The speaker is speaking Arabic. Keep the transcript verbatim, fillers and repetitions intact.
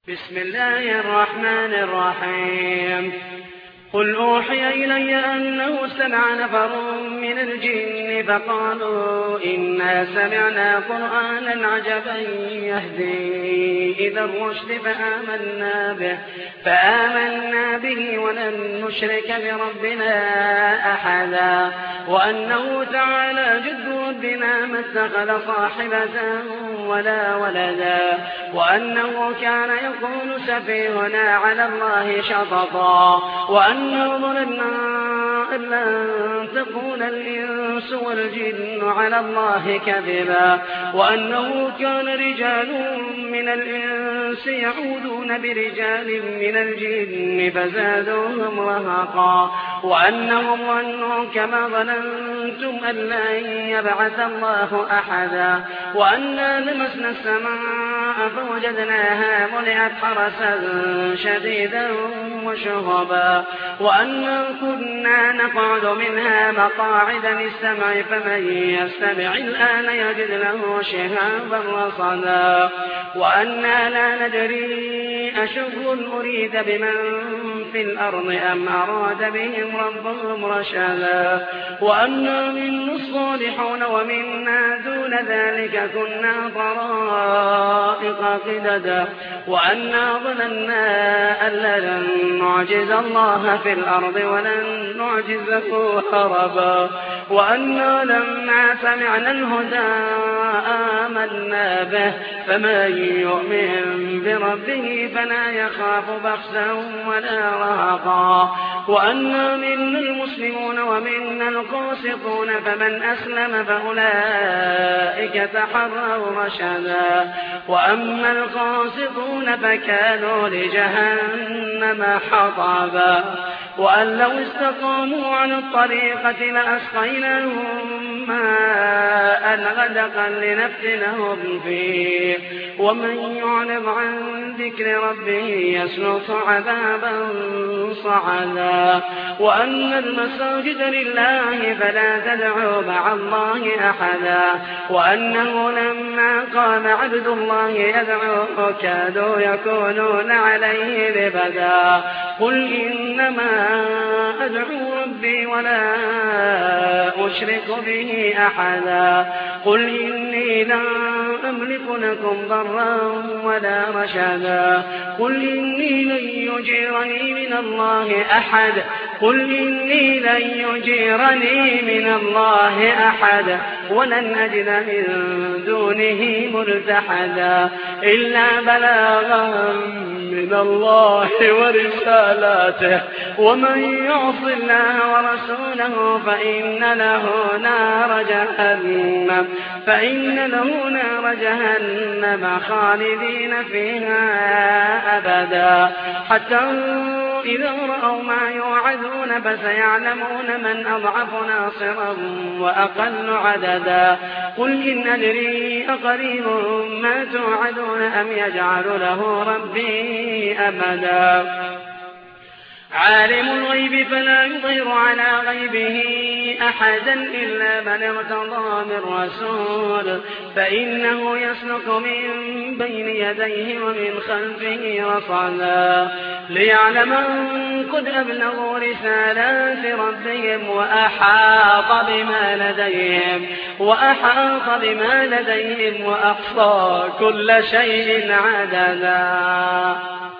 بسم الله الرحمن الرحيم قل أوحي إلي أنه استمع نفر من الجن فقالوا إنا سمعنا قرآنا عجبا يهدي إلى الرشد فآمنا به, فآمنا به ولن نشرك بربنا أحدا وأنه تعالى جد ربنا ما اتخذ صاحبة ولا ولدا وأنه كان يقول سفيهنا على الله شططا وأنه ظننا أن لن تكون الإنس والجن على الله كذبا وأنه كان رجال من الإنس يعوذون برجال من الجن فزادوهم رهقا وأنهم ظنوا كما ظننتم أن لن يبعث الله أحدا وأنا لمسنا السماء فوجدناها ملئت حرسا شديدا وشهبا وأنا كنا نقعد منها مقاعد للسمع فمن يستمع الآن يجد له شهابا رصدا وأنا لا ندري أشر أريد بمن في الأرض أم أراد بهم ربهم رشدا وأنا منا الصالحون ومنا دون ذلك كنا طرائق قددا وأنا ظننا أن لن نعجز الله في الأرض ولن نعجزه هربا وأنا لما سمعنا الهدى آمنا به فمن يؤمن بربه فلا يخاف بخسا ولا رهقا وأنا منا المسلمون ومنا القاسطون فمن أسلم فأولئك تحروا رشدا وأما القاسطون فكانوا لجهنم حطبا وأن لو استقاموا على الطريقة لأسقيناهم ماء غدقا لنفتنهم فيه ومن يعرض عن ذكر ربه يسلك عذابا صعدا وأن المساجد لله فلا تدعوا مع الله أحدا وأنه لما قام عبد الله يدعوه كادوا يكونون عليه لبدا قل إنما أدعو ربي ولا أشرك به أحدا قل إني لا أملك لكم ضرا ولا رشدا قل إني لن يجيرني من الله أحد قل إني لن يجيرني من الله أحد ولن أجد من دونه ملتحدا إلا بلاغا من الله ورسالاته ومن يعص الله ورسوله فإن له نار جهنم فإن له نار جهنم خالدين فيها أبدا حتى إذا رأوا ما يوعدون فسيعلمون من أضعف ناصرا وأقل عددا قل إن أدري أقريب ما توعدون أم يجعل له ربي أمدا عالم الغيب فلا يظهر على غيبه أحدا إلا من ارتضى من رسول فإنه يسلك من بين يديه ومن خلفه رصدا ليعلم أن قد أبلغوا رسالات ربهم وأحاط بما لديهم وأحاط بما لديهم وأحصى كل شيء عددا.